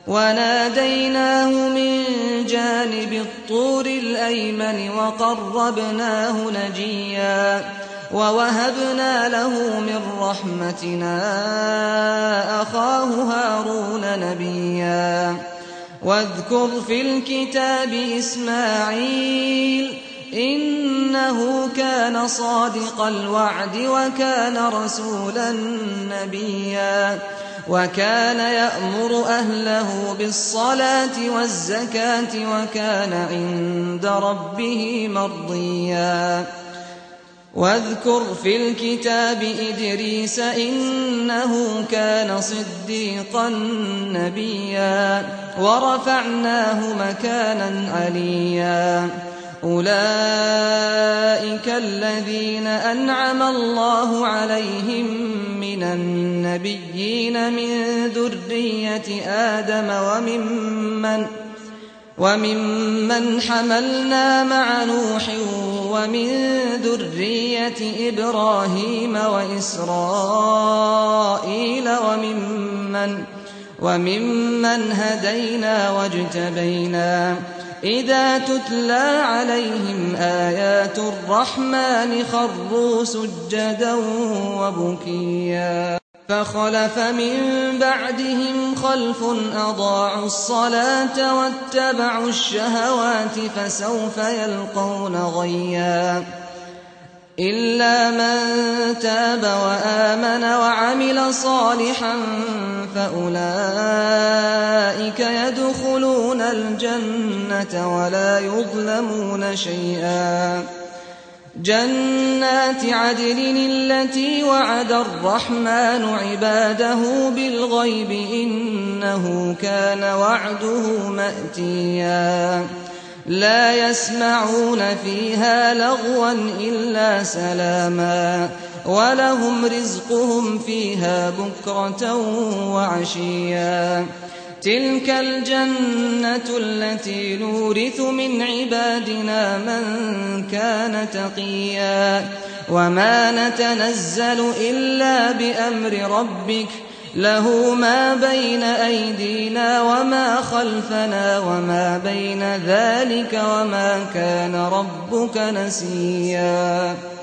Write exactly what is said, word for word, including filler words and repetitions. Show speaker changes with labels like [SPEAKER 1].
[SPEAKER 1] وناديناه من جانب الطور الأيمن وقربناه نجيا ووهبنا له من رحمتنا أخاه هارون نبيا واذكر في الكتاب إسماعيل إنه كان صادق الوعد وكان رسولا نبيا وكان يأمر أهله بالصلاة والزكاة وكان عند ربه مرضيا واذكر في الكتاب إدريس إنه كان صديقا نبيا ورفعناه مكانا عليا أولئك الذين أنعم الله عليهم من النبيين من ذرية آدم وممن وممن حملنا مع نوح ومن ذرية إبراهيم وإسرائيل وممن وممن هدينا واجتبينا إذا تتلى عليهم آيات الرحمن خروا سجدا وبكيا فخلف من بعدهم خلف أضاعوا الصلاة واتبعوا الشهوات فسوف يلقون غيا إلا من تاب وآمن وعمل صالحا فأولئك يدخلون الجنة ولا يظلمون شيئا جنات عدن التي وعد الرحمن عباده بالغيب إنه كان وعده مأتيا لا يسمعون فيها لغوا إلا سلاما ولهم رزقهم فيها بكرة وعشيا تلك الجنة التي نورث من عبادنا من كان تقيا وما نتنزل إلا بأمر ربك له ما بين أيدينا وما خلفنا وما بين ذلك وما كان ربك نسيا